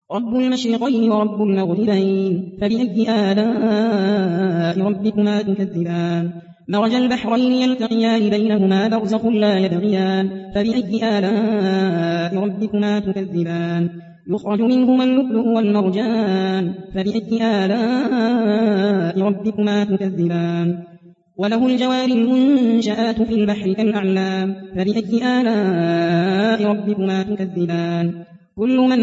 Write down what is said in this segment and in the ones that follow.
رب المشرقين ورب المغربين فبأي آلاء ربكما تكذبان مرج البحرين يلتقيان بينهما برزخ لا يبغيان فبأي آلاء ربكما تكذبان يخرج منهما اللؤلؤ والمرجان فبأي آلاء ربكما تكذبان وله الجوار المنشآت في البحر كالأعلام فبأي آلاء ربكما تكذبان كل من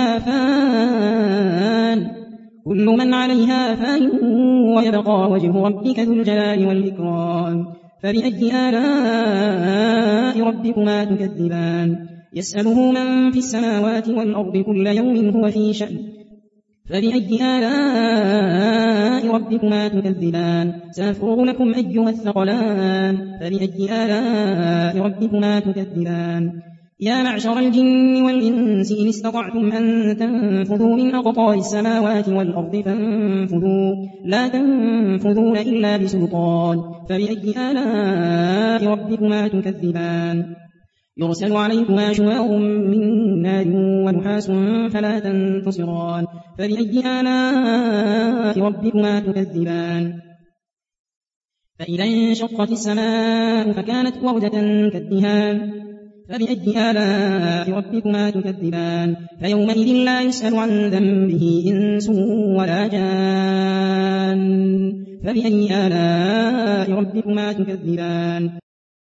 عليها فان ويبقى وجه ربك ذو الجلال والإكرام فبأي آلاء ربكما تكذبان يسأله من في السماوات والأرض كل يوم هو في شأن فبأي آلاء ربكما تكذبان سأفرغ لكم أيها الثقلان فبأي آلاء ربكما تكذبان يا معشر الجن والإنس إن استطعتم أن تنفذوا من أقطار السماوات والأرض فانفذوا لا تنفذون إلا بسلطان فبأي آلاء ربكما تكذبان يرسل عليكما شواظ من نار ونحاس فلا تنتصران فبأي آلاء ربكما تكذبان فإذا انشقت السماء فكانت وردة كالدهان فبأي آلاء ربكما تكذبان فيومئذ لا يسأل عن ذنبه إنس ولا جان فبأي آلاء ربكما تكذبان